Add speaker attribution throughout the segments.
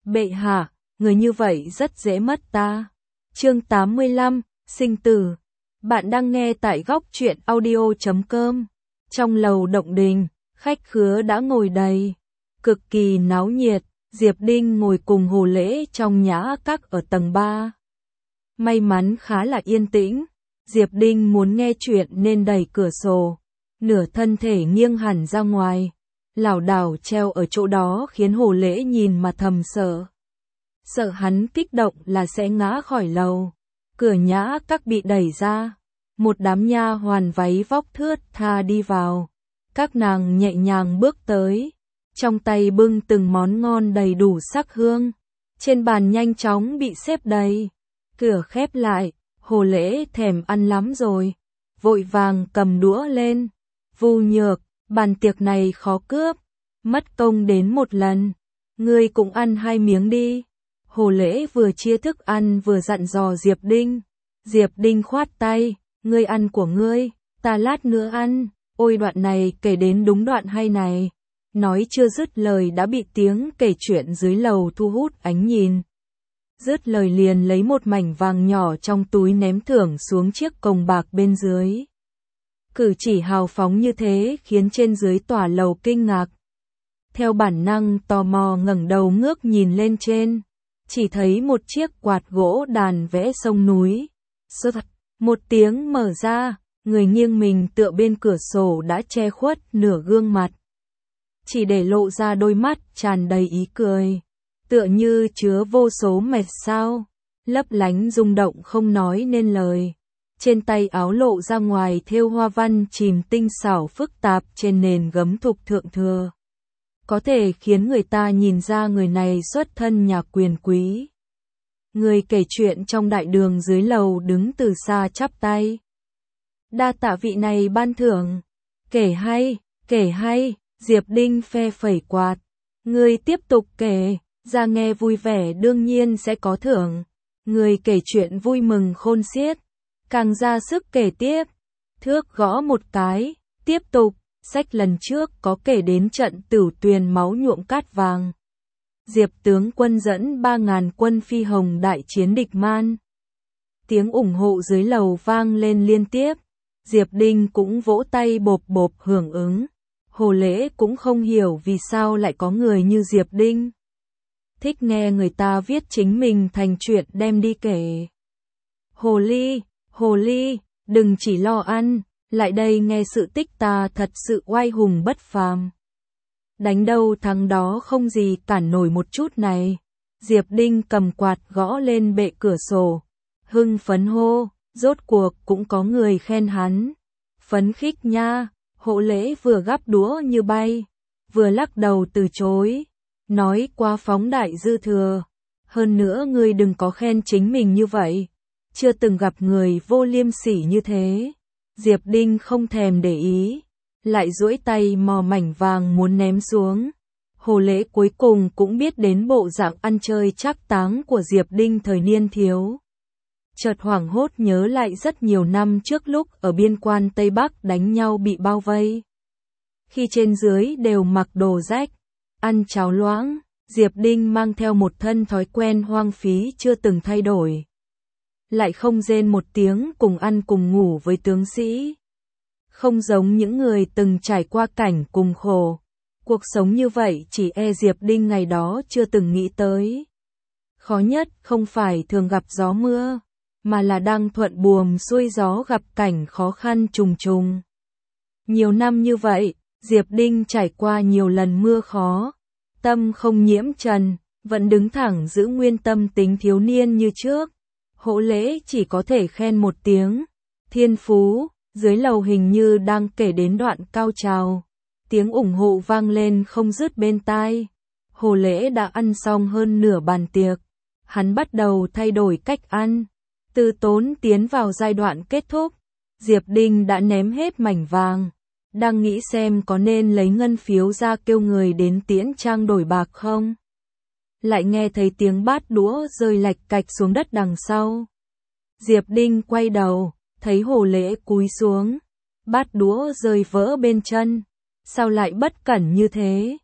Speaker 1: Bệ hạ, người như vậy rất dễ mất ta. Chương 85, sinh tử. Bạn đang nghe tại góc truyện audio.com. Trong lầu động đình, khách khứa đã ngồi đầy, cực kỳ náo nhiệt. Diệp Đinh ngồi cùng Hồ Lễ trong nhã các ở tầng 3. May mắn khá là yên tĩnh. Diệp Đinh muốn nghe chuyện nên đẩy cửa sổ, nửa thân thể nghiêng hẳn ra ngoài, lảo đảo treo ở chỗ đó khiến Hồ Lễ nhìn mà thầm sợ. Sợ hắn kích động là sẽ ngã khỏi lầu. Cửa nhã các bị đẩy ra, một đám nha hoàn váy vóc thướt tha đi vào. Các nàng nhẹ nhàng bước tới, trong tay bưng từng món ngon đầy đủ sắc hương. Trên bàn nhanh chóng bị xếp đầy. Cửa khép lại, Hồ Lễ thèm ăn lắm rồi, vội vàng cầm đũa lên. Vu Nhược, bàn tiệc này khó cướp, mất công đến một lần, ngươi cũng ăn 2 miếng đi. Hồ Lễ vừa chia thức ăn vừa dặn dò Diệp Đinh. Diệp Đinh khoát tay, ngươi ăn của ngươi, ta lát nữa ăn. Ôi đoạn này kể đến đúng đoạn hay này. Nói chưa dứt lời đã bị tiếng kể chuyện dưới lầu thu hút ánh nhìn. Dứt lời liền lấy một mảnh vàng nhỏ trong túi ném thưởng xuống chiếc cồng bạc bên dưới. Cử chỉ hào phóng như thế khiến trên dưới tòa lầu kinh ngạc. Theo bản năng tò mò ngẩng đầu ngước nhìn lên trên, chỉ thấy một chiếc quạt gỗ đàn vẽ sông núi. Sơ thật, một tiếng mở ra, người nghiêng mình tựa bên cửa sổ đã che khuất nửa gương mặt, chỉ để lộ ra đôi mắt tràn đầy ý cười, tựa như chứa vô số mệt sao, lấp lánh rung động không nói nên lời. Trên tay áo lộ ra ngoài thêu hoa văn chìm tinh xảo phức tạp trên nền gấm thục thượng thừa, có thể khiến người ta nhìn ra người này xuất thân nhà quyền quý. Người kể chuyện trong đại đường dưới lầu đứng từ xa chắp tay. Đa tạ vị này ban thưởng. Kể hay, Diệp Đinh phe phẩy quạt. Người tiếp tục kể, ra nghe vui vẻ đương nhiên sẽ có thưởng. Người kể chuyện vui mừng khôn xiết, càng ra sức kể tiếp. Thước gõ một cái, tiếp tục. Sách lần trước có kể đến trận Tửu Tuyền máu nhuộm cát vàng. Diệp tướng quân dẫn 3.000 quân phi hồng đại chiến địch man. Tiếng ủng hộ dưới lầu vang lên liên tiếp. Diệp Đinh cũng vỗ tay bộp bộp hưởng ứng. Hồ Lễ cũng không hiểu vì sao lại có người như Diệp Đinh thích nghe người ta viết chính mình thành chuyện đem đi kể. Hồ Ly, đừng chỉ lo ăn, lại đây nghe sự tích ta thật sự oai hùng bất phàm. Đánh đâu thắng đó không gì cản nổi một chút này. Diệp Đinh cầm quạt gõ lên bệ cửa sổ, hưng phấn hô, rốt cuộc cũng có người khen hắn. Phấn khích nha. Hồ Lễ vừa gắp đũa như bay, vừa lắc đầu từ chối, nói quá phóng đại dư thừa. Hơn nữa ngươi đừng có khen chính mình như vậy, chưa từng gặp người vô liêm sỉ như thế. Diệp Đinh không thèm để ý, lại duỗi tay mò mảnh vàng muốn ném xuống. Hồ Lễ cuối cùng cũng biết đến bộ dạng ăn chơi trác táng của Diệp Đinh thời niên thiếu. Chợt hoảng hốt nhớ lại rất nhiều năm trước lúc ở biên quan Tây Bắc đánh nhau bị bao vây. Khi trên dưới đều mặc đồ rách, ăn cháo loãng, Diệp Đinh mang theo một thân thói quen hoang phí chưa từng thay đổi. Lại không rên một tiếng cùng ăn cùng ngủ với tướng sĩ. Không giống những người từng trải qua cảnh cùng khổ. Cuộc sống như vậy chỉ e Diệp Đinh ngày đó chưa từng nghĩ tới. Khó nhất không phải thường gặp gió mưa, mà là đang thuận buồm xuôi gió gặp cảnh khó khăn trùng trùng. Nhiều năm như vậy, Diệp Đinh trải qua nhiều lần mưa khó, tâm không nhiễm trần, vẫn đứng thẳng giữ nguyên tâm tính thiếu niên như trước. Hồ Lễ chỉ có thể khen một tiếng, thiên phú. Dưới lầu hình như đang kể đến đoạn cao trào, tiếng ủng hộ vang lên không dứt bên tai. Hồ Lễ đã ăn xong hơn nửa bàn tiệc, hắn bắt đầu thay đổi cách ăn, từ tốn tiến vào giai đoạn kết thúc. Diệp Đinh đã ném hết mảnh vàng, đang nghĩ xem có nên lấy ngân phiếu ra kêu người đến Tiễn Trang đổi bạc không. Lại nghe thấy tiếng bát đũa rơi lạch cạch xuống đất đằng sau. Diệp Đinh quay đầu, thấy Hồ Lễ cúi xuống, bát đũa rơi vỡ bên chân. Sao lại bất cẩn như thế?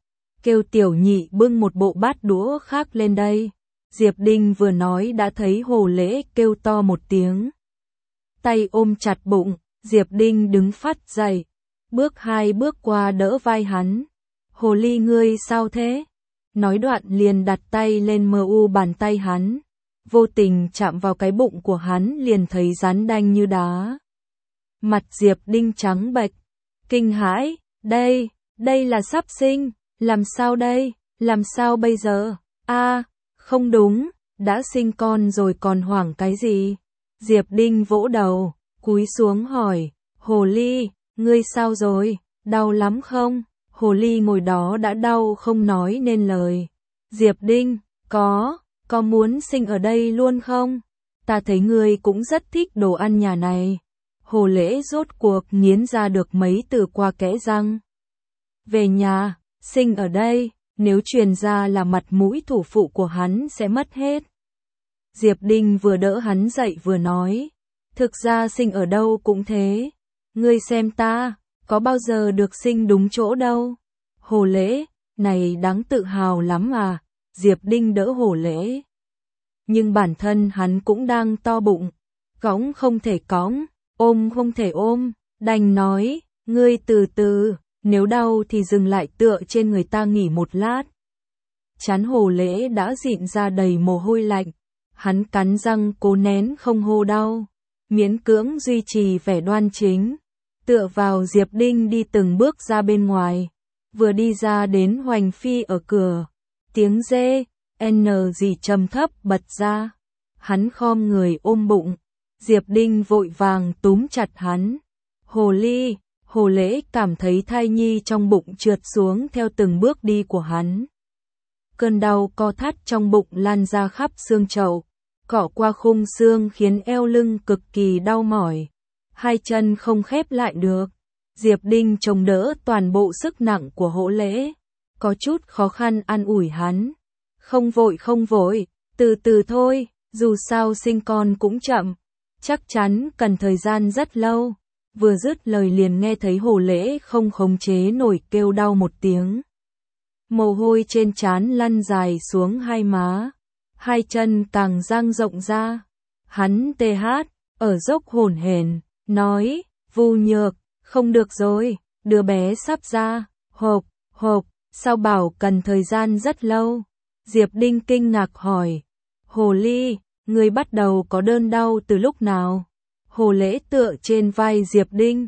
Speaker 1: kêu Tiểu Nhị bưng một bộ bát đũa khác lên đây. Diệp Đinh vừa nói đã thấy Hồ Lễ kêu to một tiếng. Tay ôm chặt bụng, Diệp Đinh đứng phát dậy, bước 2 bước qua đỡ vai hắn. Hồ ly ngươi sao thế? Nói đoạn liền đặt tay lên bàn tay hắn. Vô tình chạm vào cái bụng của hắn liền thấy rắn đanh như đá. Mặt Diệp Đinh trắng bệch, kinh hãi, đây là sắp sinh, làm sao đây, làm sao bây giờ? Không đúng, đã sinh con rồi còn hoảng cái gì? Diệp Đinh vỗ đầu, cúi xuống hỏi, Hồ ly, ngươi sao rồi, đau lắm không? Hồ ly ngồi đó đã đau không nói nên lời. Diệp Đinh, có muốn sinh ở đây luôn không? Ta thấy ngươi cũng rất thích đồ ăn nhà này. Hồ Lễ rốt cuộc nghiến ra được mấy từ qua kẽ răng. Về nhà, sinh ở đây, nếu truyền ra là mặt mũi thủ phụ của hắn sẽ mất hết. Diệp Đinh vừa đỡ hắn dậy vừa nói, thực ra sinh ở đâu cũng thế. Ngươi xem ta, có bao giờ được sinh đúng chỗ đâu. Hồ Lễ, này đáng tự hào lắm à. Diệp Đinh đỡ Hồ Lễ. Nhưng bản thân hắn cũng đang to bụng, cõng không thể cõng, ôm không thể ôm, đành nói, ngươi từ từ, nếu đau thì dừng lại tựa trên người ta nghỉ một lát. Trán Hồ Lễ đã dịn ra đầy mồ hôi lạnh, hắn cắn răng cố nén không hô đau, miễn cưỡng duy trì vẻ đoan chính, tựa vào Diệp Đinh đi từng bước ra bên ngoài, vừa đi ra đến Hoành Phi ở cửa, tiếng dê, gì trầm thấp bật ra, hắn khom người ôm bụng, Diệp Đinh vội vàng túm chặt hắn, Hồ Lễ cảm thấy thai nhi trong bụng trượt xuống theo từng bước đi của hắn. Cơn đau co thắt trong bụng lan ra khắp xương chậu, cọ qua khung xương khiến eo lưng cực kỳ đau mỏi, hai chân không khép lại được. Diệp Đinh chống đỡ toàn bộ sức nặng của Hồ Lễ, có chút khó khăn an ủi hắn. Không vội, từ từ thôi, dù sao sinh con cũng chậm, chắc chắn cần thời gian rất lâu. Vừa dứt lời liền nghe thấy Hồ Lễ không khống chế nổi kêu đau một tiếng. Mồ hôi trên trán lăn dài xuống hai má, hai chân càng dang rộng ra. Hắn ở dốc hổn hển, nói, Vu Nhược, không được rồi, đứa bé sắp ra, hộp, sao bảo cần thời gian rất lâu. Diệp Đinh kinh ngạc hỏi, Hồ ly, ngươi bắt đầu có đơn đau từ lúc nào? Hồ Lễ tựa trên vai Diệp Đinh,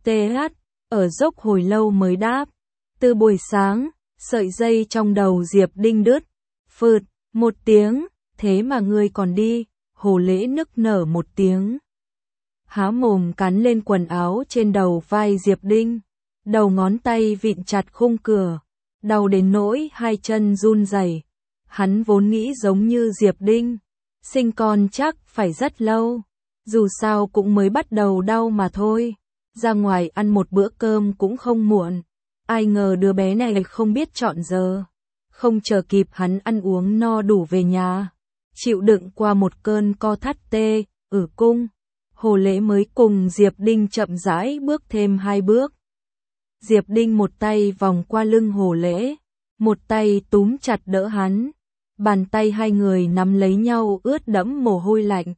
Speaker 1: ở dốc hồi lâu mới đáp, từ buổi sáng, sợi dây trong đầu Diệp Đinh đứt, phượt, một tiếng, thế mà ngươi còn đi. Hồ Lễ nức nở một tiếng, há mồm cắn lên quần áo trên đầu vai Diệp Đinh, đầu ngón tay vịn chặt khung cửa, đau đến nỗi hai chân run rẩy. Hắn vốn nghĩ giống như Diệp Đinh, sinh con chắc phải rất lâu, dù sao cũng mới bắt đầu đau mà thôi, ra ngoài ăn một bữa cơm cũng không muộn. Ai ngờ đứa bé này không biết chọn giờ, không chờ kịp hắn ăn uống no đủ về nhà, chịu đựng qua một cơn co thắt cung, Hồ Lễ mới cùng Diệp Đinh chậm rãi bước thêm 2 bước. Diệp Đinh một tay vòng qua lưng Hồ Lễ, một tay túm chặt đỡ hắn, bàn tay hai người nắm lấy nhau ướt đẫm mồ hôi lạnh.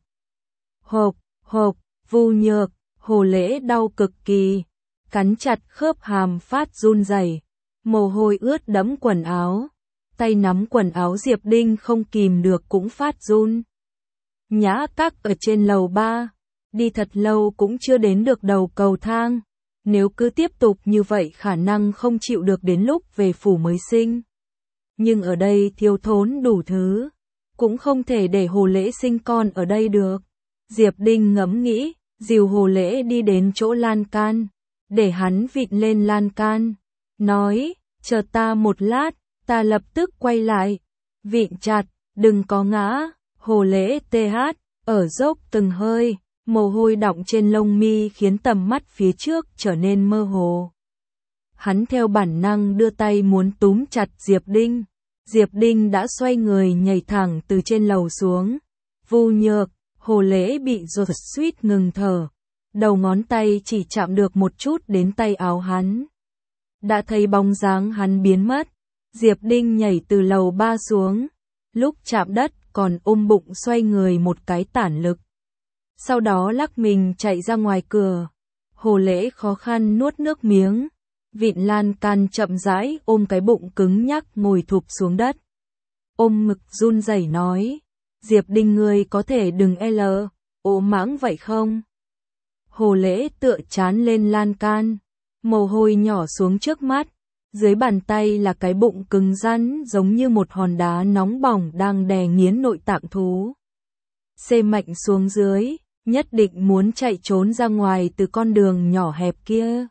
Speaker 1: Hộp, Vu Nhược, Hồ Lễ đau cực kỳ, cắn chặt khớp hàm phát run rẩy, mồ hôi ướt đẫm quần áo, tay nắm quần áo Diệp Đinh không kìm được cũng phát run. Nhã Các ở trên lầu 3, đi thật lâu cũng chưa đến được đầu cầu thang, nếu cứ tiếp tục như vậy khả năng không chịu được đến lúc về phủ mới sinh. Nhưng ở đây thiếu thốn đủ thứ, cũng không thể để Hồ Lễ sinh con ở đây được. Diệp Đinh ngẫm nghĩ, dìu Hồ Lễ đi đến chỗ lan can, để hắn vịn lên lan can, nói, chờ ta một lát, ta lập tức quay lại, vịn chặt, đừng có ngã. Hồ Lễ ở dốc từng hơi, mồ hôi đọng trên lông mi khiến tầm mắt phía trước trở nên mơ hồ. Hắn theo bản năng đưa tay muốn túm chặt Diệp Đinh. Diệp Đinh đã xoay người nhảy thẳng từ trên lầu xuống. Vu Nhược, Hồ Lễ bị giật suýt ngừng thở. Đầu ngón tay chỉ chạm được một chút đến tay áo hắn. Đã thấy bóng dáng hắn biến mất. Diệp Đinh nhảy từ lầu 3 xuống, lúc chạm đất còn ôm bụng xoay người một cái tản lực. Sau đó lắc mình chạy ra ngoài cửa. Hồ Lễ khó khăn nuốt nước miếng, vịn lan can chậm rãi ôm cái bụng cứng nhắc ngồi thụp xuống đất. Ôm ngực run rẩy nói, Diệp Đinh ngươi có thể đừng ố mãng vậy không? Hồ Lễ tựa chán lên lan can, mồ hôi nhỏ xuống trước mắt, dưới bàn tay là cái bụng cứng rắn giống như một hòn đá nóng bỏng đang đè nghiến nội tạng thú. Xê mạnh xuống dưới, nhất định muốn chạy trốn ra ngoài từ con đường nhỏ hẹp kia.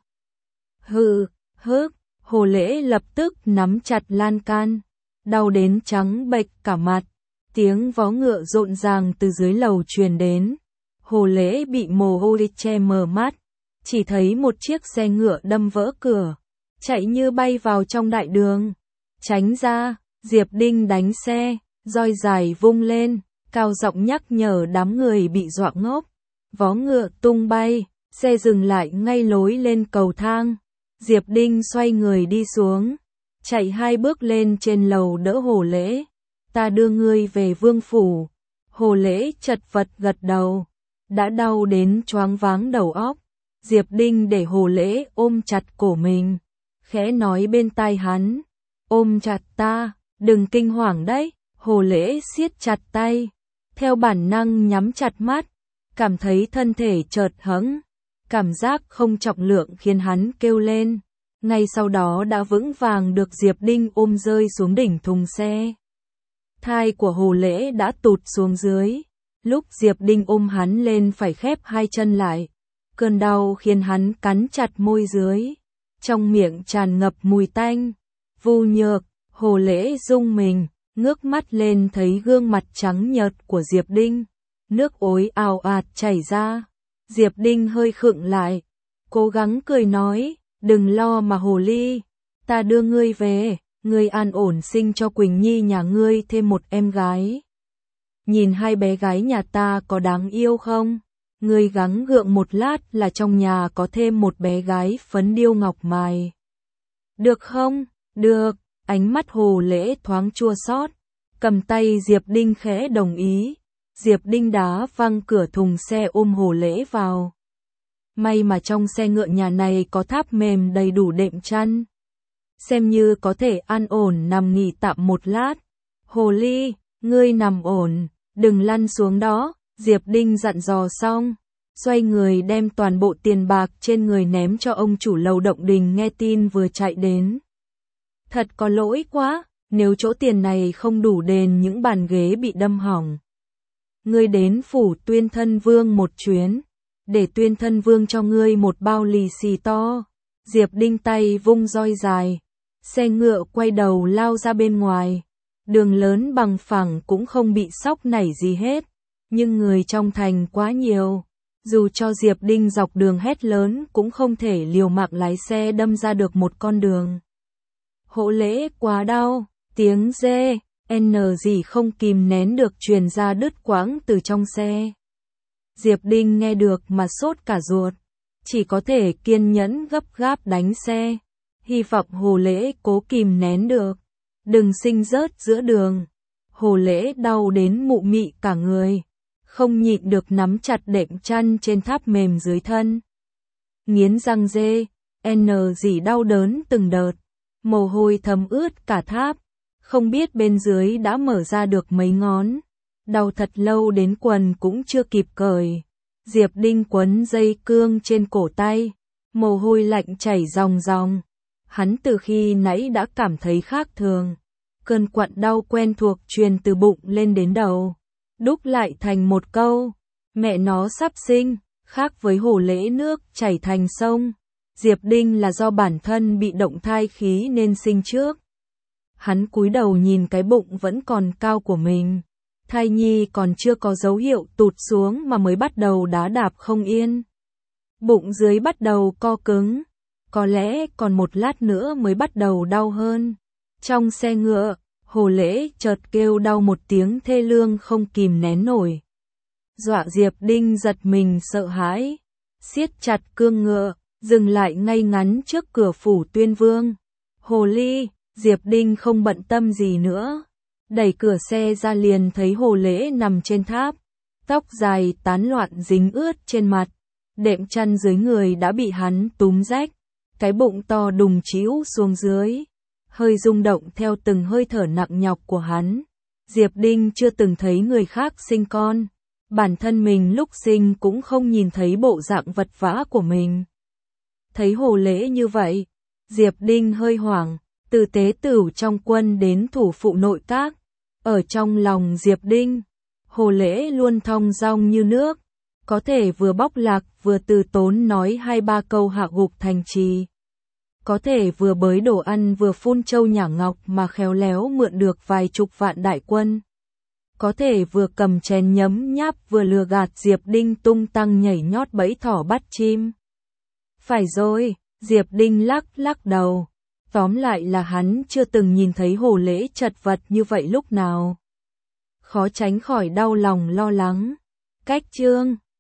Speaker 1: Hồ Lễ lập tức nắm chặt lan can, đau đến trắng bệch cả mặt, tiếng vó ngựa rộn ràng từ dưới lầu truyền đến. Hồ Lễ bị mồ hôi che mờ mắt, chỉ thấy một chiếc xe ngựa đâm vỡ cửa, chạy như bay vào trong đại đường. Tránh ra, Diệp Đinh đánh xe, roi dài vung lên, cao giọng nhắc nhở đám người bị dọa ngốc. Vó ngựa tung bay, xe dừng lại ngay lối lên cầu thang. Diệp Đinh xoay người đi xuống, chạy 2 bước lên trên lầu đỡ Hồ Lễ. Ta đưa ngươi về vương phủ. Hồ Lễ chật vật gật đầu, đã đau đến choáng váng đầu óc. Diệp Đinh để Hồ Lễ ôm chặt cổ mình, khẽ nói bên tai hắn, ôm chặt ta, đừng kinh hoàng đấy. Hồ Lễ siết chặt tay, theo bản năng nhắm chặt mắt, cảm thấy thân thể chợt hững, cảm giác không trọng lượng khiến hắn kêu lên, ngay sau đó đã vững vàng được Diệp Đinh ôm rơi xuống đỉnh thùng xe. Thai của Hồ Lễ đã tụt xuống dưới, lúc Diệp Đinh ôm hắn lên phải khép 2 chân lại, cơn đau khiến hắn cắn chặt môi dưới, trong miệng tràn ngập mùi tanh. Vu Nhược, Hồ Lễ rung mình, ngước mắt lên thấy gương mặt trắng nhợt của Diệp Đinh, nước ối ào ạt chảy ra. Diệp Đinh hơi khựng lại, cố gắng cười nói, đừng lo mà Hồ Ly, ta đưa ngươi về, ngươi an ổn sinh cho Quỳnh Nhi nhà ngươi thêm một em gái. Nhìn 2 bé gái nhà ta có đáng yêu không? Ngươi gắng gượng một lát là trong nhà có thêm một bé gái phấn điêu ngọc mài. Được không? Được, ánh mắt Hồ Lễ thoáng chua xót, cầm tay Diệp Đinh khẽ đồng ý. Diệp Đinh đá văng cửa thùng xe ôm Hồ Lễ vào. May mà trong xe ngựa nhà này có tháp mềm đầy đủ đệm chăn, xem như có thể an ổn nằm nghỉ tạm một lát. Hồ Ly, ngươi nằm ổn, đừng lăn xuống đó. Diệp Đinh dặn dò xong, xoay người đem toàn bộ tiền bạc trên người ném cho ông chủ lầu Động Đình nghe tin vừa chạy đến. Thật có lỗi quá, nếu chỗ tiền này không đủ đền những bàn ghế bị đâm hỏng. Ngươi đến phủ Tuyên Thân Vương một chuyến, để Tuyên Thân Vương cho ngươi một bao lì xì to. Diệp Đinh tay vung roi dài, xe ngựa quay đầu lao ra bên ngoài. Đường lớn bằng phẳng cũng không bị sóc nảy gì hết, nhưng người trong thành quá nhiều, dù cho Diệp Đinh dọc đường hét lớn cũng không thể liều mạng lái xe đâm ra được một con đường. Hồ Lễ quá đau, tiếng dê, gì không kìm nén được truyền ra đứt quãng từ trong xe. Diệp Đinh nghe được mà sốt cả ruột, chỉ có thể kiên nhẫn gấp gáp đánh xe, hy vọng Hồ Lễ cố kìm nén được, đừng sinh rớt giữa đường. Hồ Lễ đau đến mụ mị cả người, không nhịn được nắm chặt đệm chăn trên tháp mềm dưới thân. Nghiến răng dê, gì đau đớn từng đợt, mồ hôi thấm ướt cả tháp, không biết bên dưới đã mở ra được mấy ngón. Đau thật lâu đến quần cũng chưa kịp cởi. Diệp Đinh quấn dây cương trên cổ tay, mồ hôi lạnh chảy ròng ròng. Hắn từ khi nãy đã cảm thấy khác thường. Cơn quặn đau quen thuộc truyền từ bụng lên đến đầu, đúc lại thành một câu, mẹ nó sắp sinh. Khác với Hồ Lễ nước chảy thành sông, Diệp Đinh là do bản thân bị động thai khí nên sinh trước. Hắn cúi đầu nhìn cái bụng vẫn còn cao của mình. Thai nhi còn chưa có dấu hiệu tụt xuống mà mới bắt đầu đá đạp không yên. Bụng dưới bắt đầu co cứng, có lẽ còn một lát nữa mới bắt đầu đau hơn. Trong xe ngựa, Hồ Lễ chợt kêu đau một tiếng thê lương không kìm nén nổi. Dọa Diệp Đinh giật mình sợ hãi, siết chặt cương ngựa, dừng lại ngay ngắn trước cửa phủ Tuyên Vương. Hồ Ly, Diệp Đinh không bận tâm gì nữa. Đẩy cửa xe ra liền thấy Hồ Lễ nằm trên tháp. Tóc dài tán loạn dính ướt trên mặt. Đệm chăn dưới người đã bị hắn túm rách. Cái bụng to đùng chĩu xuống dưới. Hơi rung động theo từng hơi thở nặng nhọc của hắn. Diệp Đinh chưa từng thấy người khác sinh con. Bản thân mình lúc sinh cũng không nhìn thấy bộ dạng vật vã của mình. Thấy Hồ Lễ như vậy, Diệp Đinh hơi hoảng, từ tế tửu trong quân đến thủ phụ nội các. Ở trong lòng Diệp Đinh, Hồ Lễ luôn thong dong như nước, có thể vừa bóc lạc vừa từ tốn nói 2-3 câu hạ gục thành trì. Có thể vừa bới đồ ăn vừa phun châu nhả ngọc mà khéo léo mượn được vài chục vạn đại quân. Có thể vừa cầm chén nhấm nháp vừa lừa gạt Diệp Đinh tung tăng nhảy nhót bẫy thỏ bắt chim. Phải rồi, Diệp Đinh lắc đầu. Tóm lại là hắn chưa từng nhìn thấy Hồ Lễ chật vật như vậy lúc nào. Khó tránh khỏi đau lòng lo lắng. Cách chương